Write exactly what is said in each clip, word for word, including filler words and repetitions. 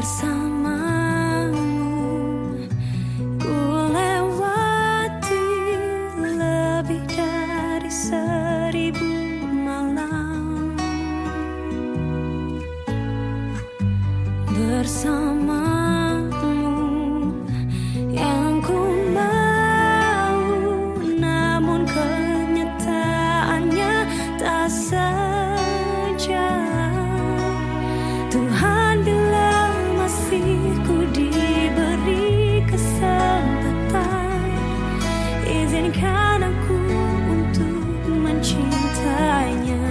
bersamamu. Ku lewati lebih dari seribu malam bersamamu, yang ku mau, namun kenyataannya tak sejalan. Tuhan, bila masih ku diberi kesempatan, izinkan aku untuk mencintainya.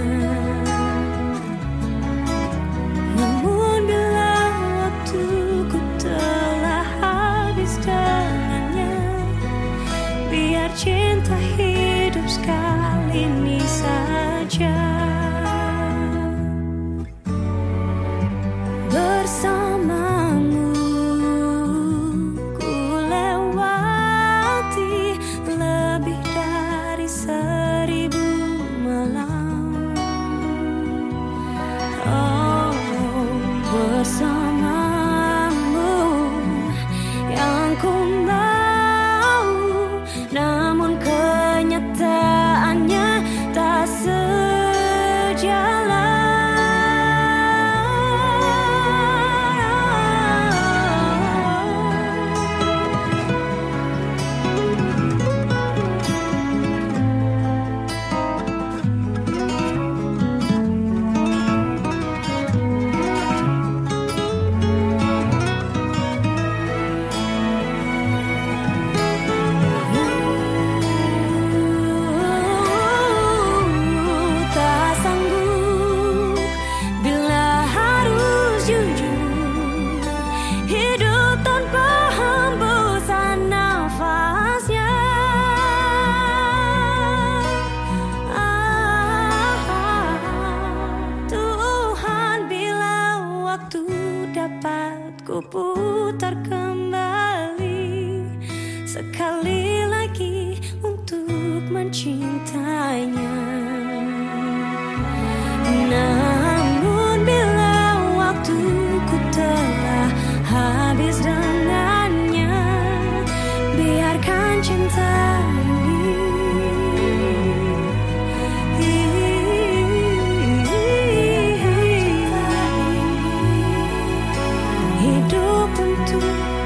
Namun bila waktuku telah habis dengannya, biar cinta hidup sekali ini saja. Bersamamu ku lewati lebih dari seribu malam. Oh, bersamamu yang ku mau, namun kenyataannya tak sejalan. Dapat ku putar kembali sekali lagi untuk mencintainya. Namun bila waktuku telah habis dengannya, biarkan cinta hidup untuk